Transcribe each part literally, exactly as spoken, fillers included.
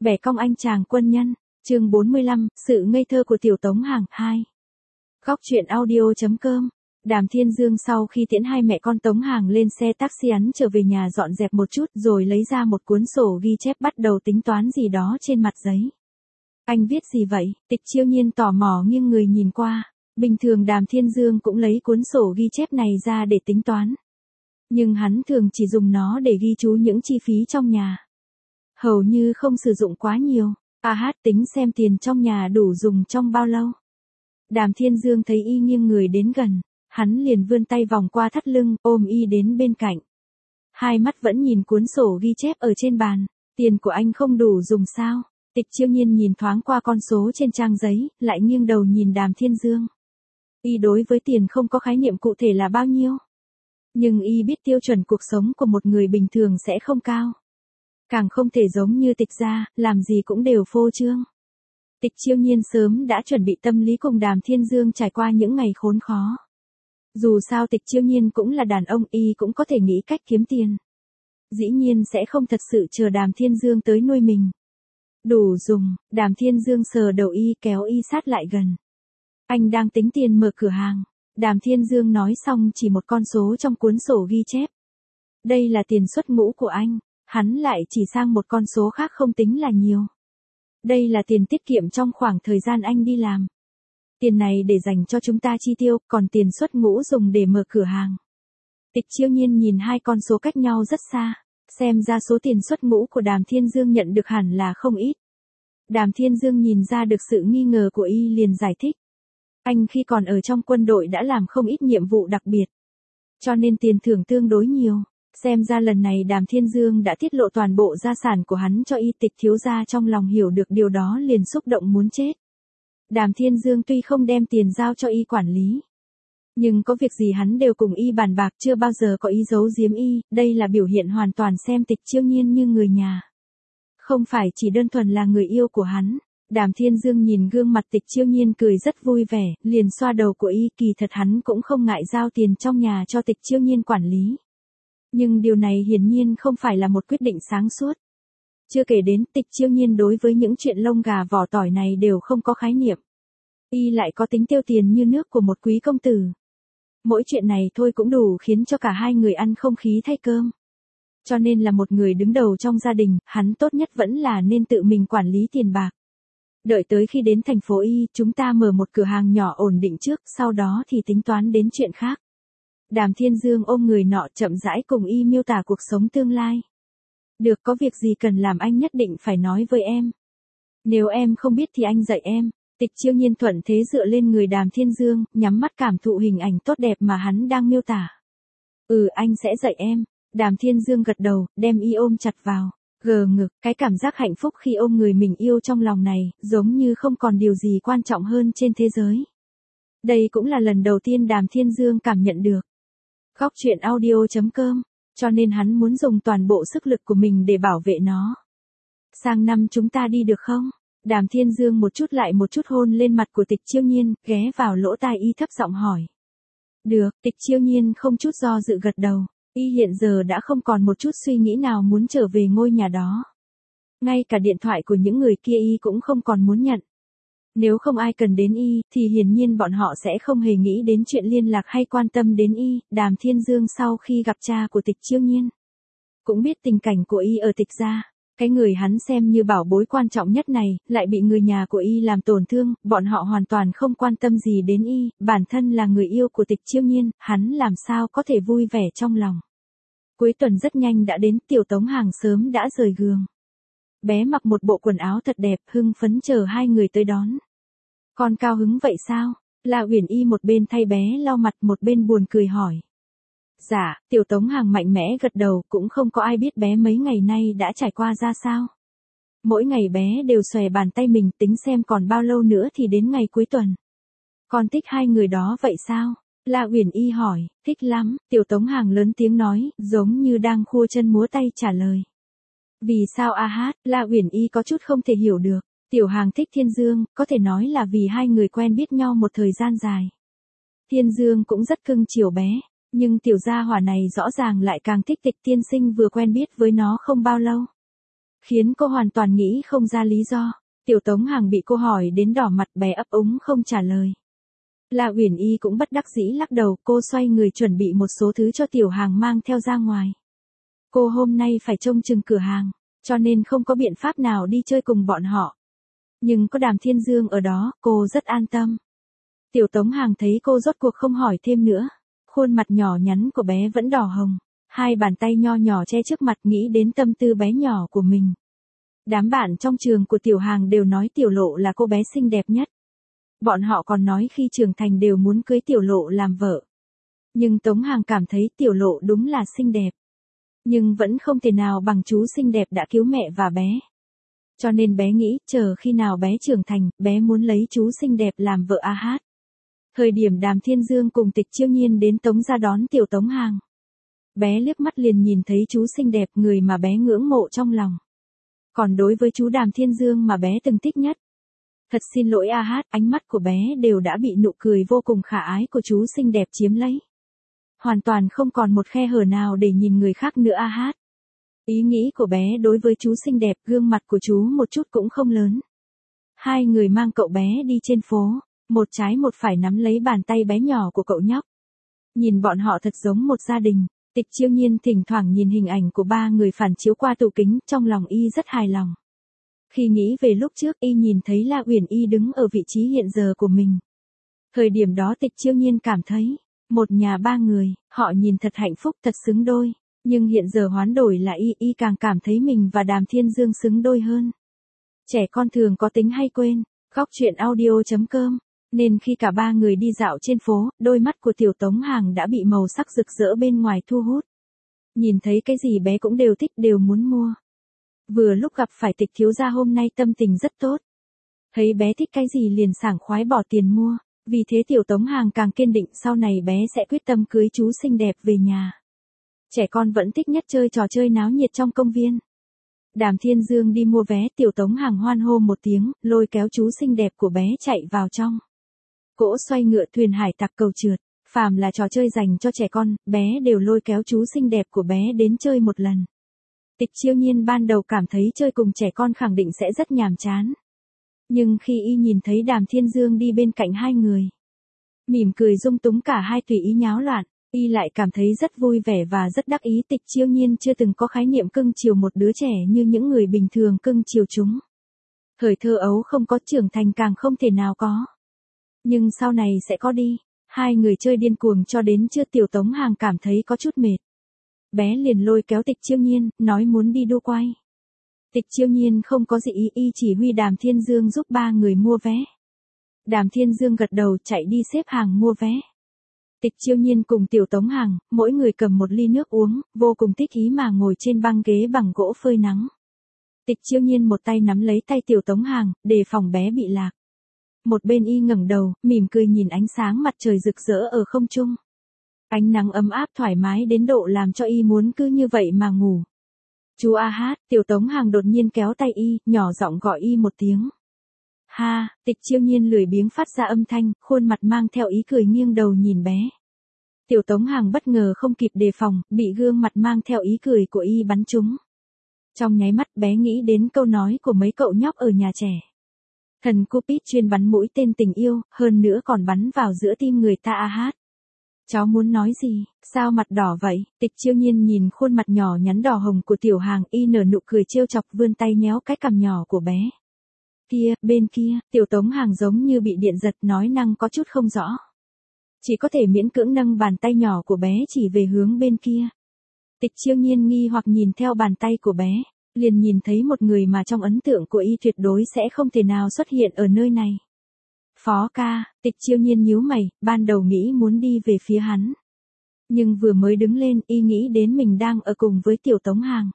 Bẻ cong anh chàng quân nhân, chương bốn mươi lăm, sự ngây thơ của Tiểu Tống Hàng, hai. Góc truyện audio.com. Đàm Thiên Dương sau khi tiễn hai mẹ con Tống Hàng lên xe taxi hắn trở về nhà dọn dẹp một chút rồi lấy ra một cuốn sổ ghi chép bắt đầu tính toán gì đó trên mặt giấy. Anh viết gì vậy? Tịch Chiêu Nhiên tò mò nghiêng người nhìn qua. Bình thường Đàm Thiên Dương cũng lấy cuốn sổ ghi chép này ra để tính toán. Nhưng hắn thường chỉ dùng nó để ghi chú những chi phí trong nhà. Hầu như không sử dụng quá nhiều. A hát tính xem tiền trong nhà đủ dùng trong bao lâu. Đàm Thiên Dương thấy y nghiêng người đến gần. Hắn liền vươn tay vòng qua thắt lưng, ôm y đến bên cạnh. Hai mắt vẫn nhìn cuốn sổ ghi chép ở trên bàn. Tiền của anh không đủ dùng sao? Tịch Chiêu Nhiên nhìn thoáng qua con số trên trang giấy, lại nghiêng đầu nhìn Đàm Thiên Dương. Y đối với tiền không có khái niệm cụ thể là bao nhiêu. Nhưng y biết tiêu chuẩn cuộc sống của một người bình thường sẽ không cao. Càng không thể giống như Tịch gia, làm gì cũng đều phô trương. Tịch Chiêu Nhiên sớm đã chuẩn bị tâm lý cùng Đàm Thiên Dương trải qua những ngày khốn khó. Dù sao Tịch Chiêu Nhiên cũng là đàn ông, y cũng có thể nghĩ cách kiếm tiền. Dĩ nhiên sẽ không thật sự chờ Đàm Thiên Dương tới nuôi mình. Đủ dùng, Đàm Thiên Dương sờ đầu y kéo y sát lại gần. Anh đang tính tiền mở cửa hàng. Đàm Thiên Dương nói xong chỉ một con số trong cuốn sổ ghi chép. Đây là tiền xuất ngũ của anh. Hắn lại chỉ sang một con số khác không tính là nhiều. Đây là tiền tiết kiệm trong khoảng thời gian anh đi làm. Tiền này để dành cho chúng ta chi tiêu, còn tiền xuất ngũ dùng để mở cửa hàng. Tịch Chiêu Nhiên nhìn hai con số cách nhau rất xa, xem ra số tiền xuất ngũ của Đàm Thiên Dương nhận được hẳn là không ít. Đàm Thiên Dương nhìn ra được sự nghi ngờ của y liền giải thích. Anh khi còn ở trong quân đội đã làm không ít nhiệm vụ đặc biệt. Cho nên tiền thưởng tương đối nhiều. Xem ra lần này Đàm Thiên Dương đã tiết lộ toàn bộ gia sản của hắn cho y. Tịch thiếu gia trong lòng hiểu được điều đó liền xúc động muốn chết. Đàm Thiên Dương tuy không đem tiền giao cho y quản lý. Nhưng có việc gì hắn đều cùng y bàn bạc, chưa bao giờ có ý giấu giếm y. Đây là biểu hiện hoàn toàn xem Tịch Chiêu Nhiên như người nhà. Không phải chỉ đơn thuần là người yêu của hắn. Đàm Thiên Dương nhìn gương mặt Tịch Chiêu Nhiên cười rất vui vẻ, liền xoa đầu của y. Kỳ thật hắn cũng không ngại giao tiền trong nhà cho Tịch Chiêu Nhiên quản lý. Nhưng điều này hiển nhiên không phải là một quyết định sáng suốt. Chưa kể đến Tịch Chiêu Nhiên đối với những chuyện lông gà vỏ tỏi này đều không có khái niệm. Y lại có tính tiêu tiền như nước của một quý công tử. Mỗi chuyện này thôi cũng đủ khiến cho cả hai người ăn không khí thay cơm. Cho nên là một người đứng đầu trong gia đình, hắn tốt nhất vẫn là nên tự mình quản lý tiền bạc. Đợi tới khi đến thành phố Y, chúng ta mở một cửa hàng nhỏ ổn định trước, sau đó thì tính toán đến chuyện khác. Đàm Thiên Dương ôm người nọ chậm rãi cùng y miêu tả cuộc sống tương lai. Được, có việc gì cần làm anh nhất định phải nói với em. Nếu em không biết thì anh dạy em. Tịch Chiêu Nhiên thuận thế dựa lên người Đàm Thiên Dương, nhắm mắt cảm thụ hình ảnh tốt đẹp mà hắn đang miêu tả. Ừ, anh sẽ dạy em. Đàm Thiên Dương gật đầu, đem y ôm chặt vào. Gờ ngực, cái cảm giác hạnh phúc khi ôm người mình yêu trong lòng này, giống như không còn điều gì quan trọng hơn trên thế giới. Đây cũng là lần đầu tiên Đàm Thiên Dương cảm nhận được. Góc truyện audio.com, cho nên hắn muốn dùng toàn bộ sức lực của mình để bảo vệ nó. Sang năm chúng ta đi được không? Đàm Thiên Dương một chút lại một chút hôn lên mặt của Tịch Chiêu Nhiên, ghé vào lỗ tai y thấp giọng hỏi. Được, Tịch Chiêu Nhiên không chút do dự gật đầu, y hiện giờ đã không còn một chút suy nghĩ nào muốn trở về ngôi nhà đó. Ngay cả điện thoại của những người kia y cũng không còn muốn nhận. Nếu không ai cần đến y, thì hiển nhiên bọn họ sẽ không hề nghĩ đến chuyện liên lạc hay quan tâm đến y. Đàm Thiên Dương sau khi gặp cha của Tịch Chiêu Nhiên, cũng biết tình cảnh của y ở Tịch gia. Cái người hắn xem như bảo bối quan trọng nhất này, lại bị người nhà của y làm tổn thương, bọn họ hoàn toàn không quan tâm gì đến y, bản thân là người yêu của Tịch Chiêu Nhiên, hắn làm sao có thể vui vẻ trong lòng. Cuối tuần rất nhanh đã đến, Tiểu Tống Hàng sớm đã rời giường. Bé mặc một bộ quần áo thật đẹp, hưng phấn chờ hai người tới đón. Con cao hứng vậy sao? La Uyển Y một bên thay bé lau mặt một bên buồn cười hỏi. Dạ, Tiểu Tống Hàng mạnh mẽ gật đầu, cũng không có ai biết bé mấy ngày nay đã trải qua ra sao. Mỗi ngày bé đều xòe bàn tay mình tính xem còn bao lâu nữa thì đến ngày cuối tuần. Con thích hai người đó vậy sao? La Uyển Y hỏi. Thích lắm, Tiểu Tống Hàng lớn tiếng nói, giống như đang khua chân múa tay trả lời. Vì sao a hát? La Uyển Y có chút không thể hiểu được. Tiểu Hàng thích Thiên Dương, có thể nói là vì hai người quen biết nhau một thời gian dài. Thiên Dương cũng rất cưng chiều bé, nhưng tiểu gia hỏa này rõ ràng lại càng thích Tịch tiên sinh vừa quen biết với nó không bao lâu. khiến cô hoàn toàn nghĩ không ra lý do. Tiểu Tống Hàng bị cô hỏi đến đỏ mặt, bé ấp úng không trả lời. La Uyển Y cũng bất đắc dĩ lắc đầu, cô xoay người chuẩn bị một số thứ cho Tiểu Hàng mang theo ra ngoài. Cô hôm nay phải trông chừng cửa hàng, cho nên không có biện pháp nào đi chơi cùng bọn họ. Nhưng có Đàm Thiên Dương ở đó, cô rất an tâm. Tiểu Tống Hàng thấy cô rốt cuộc không hỏi thêm nữa. Khuôn mặt nhỏ nhắn của bé vẫn đỏ hồng. Hai bàn tay nho nhỏ che trước mặt, nghĩ đến tâm tư bé nhỏ của mình. Đám bạn trong trường của Tiểu Hàng đều nói Tiểu Lộ là cô bé xinh đẹp nhất. Bọn họ còn nói khi trưởng thành đều muốn cưới Tiểu Lộ làm vợ. Nhưng Tống Hàng cảm thấy Tiểu Lộ đúng là xinh đẹp. Nhưng vẫn không thể nào bằng chú xinh đẹp đã cứu mẹ và bé. Cho nên bé nghĩ, chờ khi nào bé trưởng thành, bé muốn lấy chú xinh đẹp làm vợ A Hát. Thời điểm Đàm Thiên Dương cùng Tịch Chiêu Nhiên đến Tống ra đón Tiểu Tống Hàng. Bé liếc mắt liền nhìn thấy chú xinh đẹp, người mà bé ngưỡng mộ trong lòng. Còn đối với chú Đàm Thiên Dương mà bé từng thích nhất. Thật xin lỗi A Hát, ánh mắt của bé đều đã bị nụ cười vô cùng khả ái của chú xinh đẹp chiếm lấy. Hoàn toàn không còn một khe hở nào để nhìn người khác nữa A Hát. Ý nghĩ của bé đối với chú xinh đẹp, gương mặt của chú một chút cũng không lớn. Hai người mang cậu bé đi trên phố, một trái một phải nắm lấy bàn tay bé nhỏ của cậu nhóc. Nhìn bọn họ thật giống một gia đình. Tịch Chiêu Nhiên thỉnh thoảng nhìn hình ảnh của ba người phản chiếu qua tủ kính, trong lòng y rất hài lòng. Khi nghĩ về lúc trước y nhìn thấy La Uyển Y đứng ở vị trí hiện giờ của mình. Thời điểm đó Tịch Chiêu Nhiên cảm thấy, một nhà ba người, họ nhìn thật hạnh phúc, thật xứng đôi. Nhưng hiện giờ hoán đổi là y, y càng cảm thấy mình và Đàm Thiên Dương xứng đôi hơn. Trẻ con thường có tính hay quên. Góc truyện audio chấm com. Nên khi cả ba người đi dạo trên phố, đôi mắt của Tiểu Tống Hàng đã bị màu sắc rực rỡ bên ngoài thu hút. Nhìn thấy cái gì bé cũng đều thích, đều muốn mua. Vừa lúc gặp phải Tịch thiếu gia hôm nay tâm tình rất tốt. Thấy bé thích cái gì liền sảng khoái bỏ tiền mua. Vì thế Tiểu Tống Hàng càng kiên định sau này bé sẽ quyết tâm cưới chú xinh đẹp về nhà. Trẻ con vẫn thích nhất chơi trò chơi náo nhiệt trong công viên. Đàm Thiên Dương đi mua vé, Tiểu Tống Hàng hoan hô một tiếng, lôi kéo chú xinh đẹp của bé chạy vào trong. Cỗ xoay ngựa, thuyền hải tặc, cầu trượt, phàm là trò chơi dành cho trẻ con, bé đều lôi kéo chú xinh đẹp của bé đến chơi một lần. Tịch Chiêu Nhiên ban đầu cảm thấy chơi cùng trẻ con khẳng định sẽ rất nhàm chán. Nhưng khi y nhìn thấy Đàm Thiên Dương đi bên cạnh hai người, mỉm cười dung túng cả hai tùy ý nháo loạn, y lại cảm thấy rất vui vẻ và rất đắc ý. Tịch Chiêu Nhiên chưa từng có khái niệm cưng chiều một đứa trẻ như những người bình thường cưng chiều chúng. Thời thơ ấu không có, trưởng thành càng không thể nào có. Nhưng sau này sẽ có đi. Hai người chơi điên cuồng cho đến trưa, Tiểu Tống Hàng cảm thấy có chút mệt. Bé liền lôi kéo Tịch Chiêu Nhiên, nói muốn đi đu quay. Tịch Chiêu Nhiên không có gì ý, y chỉ huy Đàm Thiên Dương giúp ba người mua vé. Đàm Thiên Dương gật đầu, chạy đi xếp hàng mua vé. Tịch Chiêu Nhiên cùng Tiểu Tống Hàng, mỗi người cầm một ly nước uống, vô cùng thích ý mà ngồi trên băng ghế bằng gỗ phơi nắng. Tịch Chiêu Nhiên một tay nắm lấy tay Tiểu Tống Hàng, đề phòng bé bị lạc. Một bên y ngẩng đầu, mỉm cười nhìn ánh sáng mặt trời rực rỡ ở không trung. Ánh nắng ấm áp thoải mái đến độ làm cho y muốn cứ như vậy mà ngủ. Chú A Hát, Tiểu Tống Hàng đột nhiên kéo tay y, nhỏ giọng gọi y một tiếng. Ha, Tịch Chiêu Nhiên lười biếng phát ra âm thanh, khuôn mặt mang theo ý cười nghiêng đầu nhìn bé. Tiểu Tống Hàng bất ngờ không kịp đề phòng, bị gương mặt mang theo ý cười của y bắn trúng. Trong nháy mắt bé nghĩ đến câu nói của mấy cậu nhóc ở nhà trẻ. Thần Cupid chuyên bắn mũi tên tình yêu, hơn nữa còn bắn vào giữa tim người ta. A Hát. Cháu muốn nói gì, sao mặt đỏ vậy? Tịch Chiêu Nhiên nhìn khuôn mặt nhỏ nhắn đỏ hồng của Tiểu Hàng, y nở nụ cười trêu chọc, vươn tay nhéo cái cằm nhỏ của bé. Kia, bên kia, Tiểu Tống Hàng giống như bị điện giật, nói năng có chút không rõ. Chỉ có thể miễn cưỡng nâng bàn tay nhỏ của bé chỉ về hướng bên kia. Tịch Chiêu Nhiên nghi hoặc nhìn theo bàn tay của bé, liền nhìn thấy một người mà trong ấn tượng của y tuyệt đối sẽ không thể nào xuất hiện ở nơi này. Phó ca, Tịch Chiêu Nhiên nhíu mày, ban đầu nghĩ muốn đi về phía hắn. Nhưng vừa mới đứng lên, y nghĩ đến mình đang ở cùng với Tiểu Tống Hàng.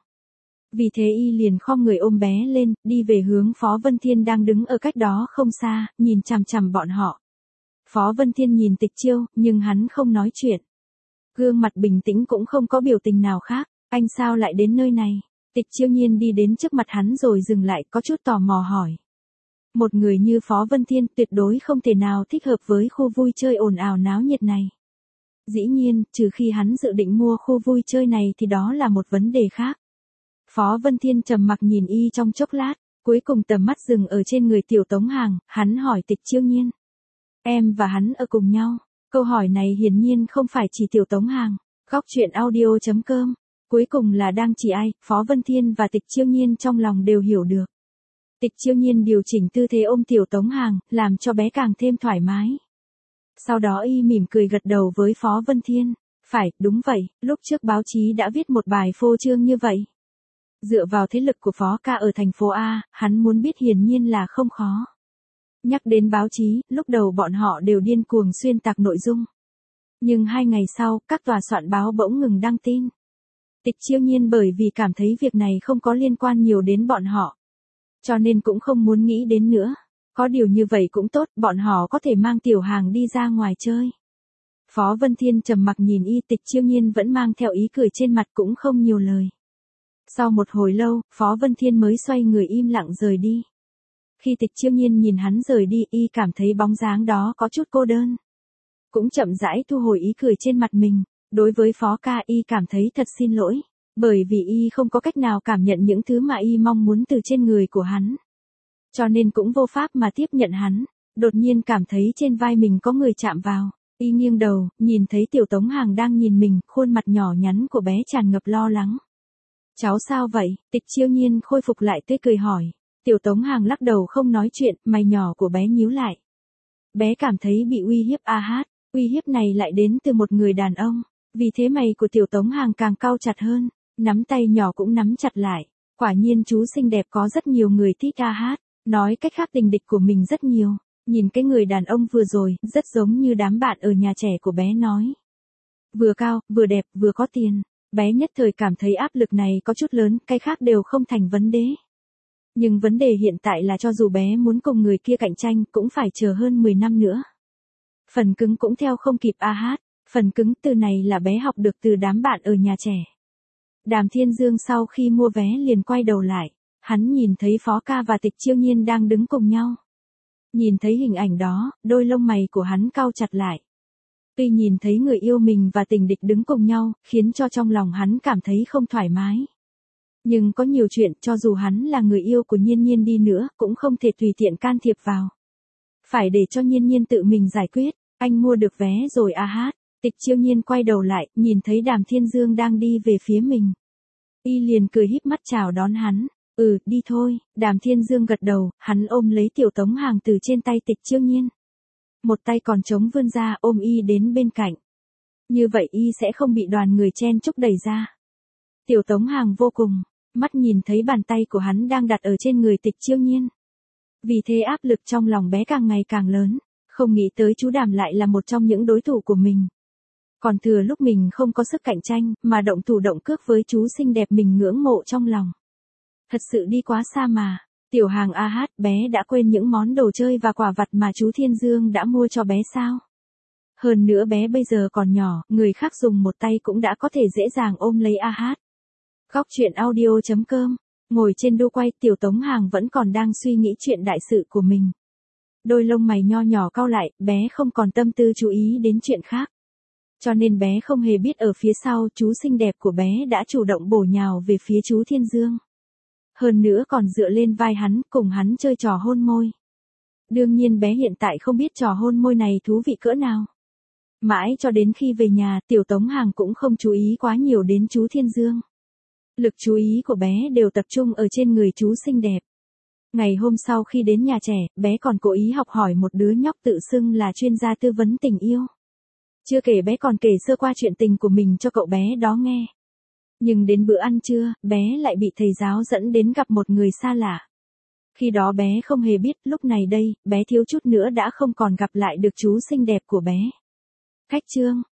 Vì thế y liền khom người ôm bé lên, đi về hướng Phó Vân Thiên đang đứng ở cách đó không xa, nhìn chằm chằm bọn họ. Phó Vân Thiên nhìn Tịch Chiêu, nhưng hắn không nói chuyện. Gương mặt bình tĩnh cũng không có biểu tình nào khác, anh sao lại đến nơi này? Tịch Chiêu Nhiên đi đến trước mặt hắn rồi dừng lại, có chút tò mò hỏi. Một người như Phó Vân Thiên tuyệt đối không thể nào thích hợp với khu vui chơi ồn ào náo nhiệt này. Dĩ nhiên, trừ khi hắn dự định mua khu vui chơi này thì đó là một vấn đề khác. Phó Vân Thiên trầm mặc nhìn y trong chốc lát, cuối cùng tầm mắt dừng ở trên người Tiểu Tống Hàng, hắn hỏi Tịch Chiêu Nhiên. Em và hắn ở cùng nhau. Câu hỏi này hiển nhiên không phải chỉ Tiểu Tống Hàng. Góc truyện audio chấm com. Cuối cùng là đang chỉ ai, Phó Vân Thiên và Tịch Chiêu Nhiên trong lòng đều hiểu được. Tịch Chiêu Nhiên điều chỉnh tư thế ôm Tiểu Tống Hàng, làm cho bé càng thêm thoải mái. Sau đó y mỉm cười gật đầu với Phó Vân Thiên. Phải, đúng vậy, lúc trước báo chí đã viết một bài phô trương như vậy. Dựa vào thế lực của Phó ca ở thành phố A, hắn muốn biết hiển nhiên là không khó. Nhắc đến báo chí, lúc đầu bọn họ đều điên cuồng xuyên tạc nội dung. Nhưng hai ngày sau, các tòa soạn báo bỗng ngừng đăng tin. Tịch Chiêu Nhiên bởi vì cảm thấy việc này không có liên quan nhiều đến bọn họ. Cho nên cũng không muốn nghĩ đến nữa. Có điều như vậy cũng tốt, bọn họ có thể mang Tiểu Hàng đi ra ngoài chơi. Phó Vân Thiên trầm mặc nhìn y, Tịch Chiêu Nhiên vẫn mang theo ý cười trên mặt cũng không nhiều lời. Sau một hồi lâu, Phó Vân Thiên mới xoay người im lặng rời đi. Khi Tịch Chiêu Nhiên nhìn hắn rời đi, y cảm thấy bóng dáng đó có chút cô đơn. Cũng chậm rãi thu hồi ý cười trên mặt mình. Đối với Phó ca, y cảm thấy thật xin lỗi. Bởi vì y không có cách nào cảm nhận những thứ mà y mong muốn từ trên người của hắn. Cho nên cũng vô pháp mà tiếp nhận hắn. Đột nhiên cảm thấy trên vai mình có người chạm vào. Y nghiêng đầu, nhìn thấy Tiểu Tống Hàng đang nhìn mình, khuôn mặt nhỏ nhắn của bé tràn ngập lo lắng. Cháu sao vậy? Tịch Chiêu Nhiên khôi phục lại tươi cười hỏi. Tiểu Tống Hàng lắc đầu không nói chuyện, mày nhỏ của bé nhíu lại. Bé cảm thấy bị uy hiếp a hát, uy hiếp này lại đến từ một người đàn ông. Vì thế mày của Tiểu Tống Hàng càng cau chặt hơn, nắm tay nhỏ cũng nắm chặt lại. Quả nhiên chú xinh đẹp có rất nhiều người thích a hát, nói cách khác tình địch của mình rất nhiều. Nhìn cái người đàn ông vừa rồi, rất giống như đám bạn ở nhà trẻ của bé nói. Vừa cao, vừa đẹp, vừa có tiền. Bé nhất thời cảm thấy áp lực này có chút lớn, cái khác đều không thành vấn đề. Nhưng vấn đề hiện tại là cho dù bé muốn cùng người kia cạnh tranh, cũng phải chờ hơn mười năm nữa. Phần cứng cũng theo không kịp a hát, phần cứng từ này là bé học được từ đám bạn ở nhà trẻ. Đàm Thiên Dương sau khi mua vé liền quay đầu lại, hắn nhìn thấy Phó ca và Tịch Chiêu Nhiên đang đứng cùng nhau. Nhìn thấy hình ảnh đó, đôi lông mày của hắn cau chặt lại. Tuy nhìn thấy người yêu mình và tình địch đứng cùng nhau, khiến cho trong lòng hắn cảm thấy không thoải mái. Nhưng có nhiều chuyện, cho dù hắn là người yêu của Nhiên Nhiên đi nữa, cũng không thể tùy tiện can thiệp vào. Phải để cho Nhiên Nhiên tự mình giải quyết. Anh mua được vé rồi a hát. Tịch Chiêu Nhiên quay đầu lại, nhìn thấy Đàm Thiên Dương đang đi về phía mình. Y liền cười híp mắt chào đón hắn. Ừ, đi thôi. Đàm Thiên Dương gật đầu, hắn ôm lấy Tiểu Tống Hàng từ trên tay Tịch Chiêu Nhiên. Một tay còn trống vươn ra ôm y đến bên cạnh. Như vậy y sẽ không bị đoàn người chen chúc đẩy ra. Tiểu Tống Hàng vô cùng, mắt nhìn thấy bàn tay của hắn đang đặt ở trên người Tịch Chiêu Nhiên. Vì thế áp lực trong lòng bé càng ngày càng lớn, không nghĩ tới chú Đàm lại là một trong những đối thủ của mình. Còn thừa lúc mình không có sức cạnh tranh, mà động thủ động cước với chú xinh đẹp mình ngưỡng mộ trong lòng. Thật sự đi quá xa mà. Tiểu Hàng a hát, bé đã quên những món đồ chơi và quà vặt mà chú Thiên Dương đã mua cho bé sao? Hơn nữa bé bây giờ còn nhỏ, người khác dùng một tay cũng đã có thể dễ dàng ôm lấy a hát. Góc truyện audio chấm com. Ngồi trên đu quay, Tiểu Tống Hàng vẫn còn đang suy nghĩ chuyện đại sự của mình. Đôi lông mày nho nhỏ cau lại, bé không còn tâm tư chú ý đến chuyện khác. Cho nên bé không hề biết ở phía sau chú xinh đẹp của bé đã chủ động bổ nhào về phía chú Thiên Dương. Hơn nữa còn dựa lên vai hắn, cùng hắn chơi trò hôn môi. Đương nhiên bé hiện tại không biết trò hôn môi này thú vị cỡ nào. Mãi cho đến khi về nhà, Tiểu Tống Hàng cũng không chú ý quá nhiều đến chú Thiên Dương. Lực chú ý của bé đều tập trung ở trên người chú xinh đẹp. Ngày hôm sau khi đến nhà trẻ, bé còn cố ý học hỏi một đứa nhóc tự xưng là chuyên gia tư vấn tình yêu. Chưa kể bé còn kể sơ qua chuyện tình của mình cho cậu bé đó nghe. Nhưng đến bữa ăn trưa, bé lại bị thầy giáo dẫn đến gặp một người xa lạ. Khi đó bé không hề biết, lúc này đây, bé thiếu chút nữa đã không còn gặp lại được chú xinh đẹp của bé. Khách trương,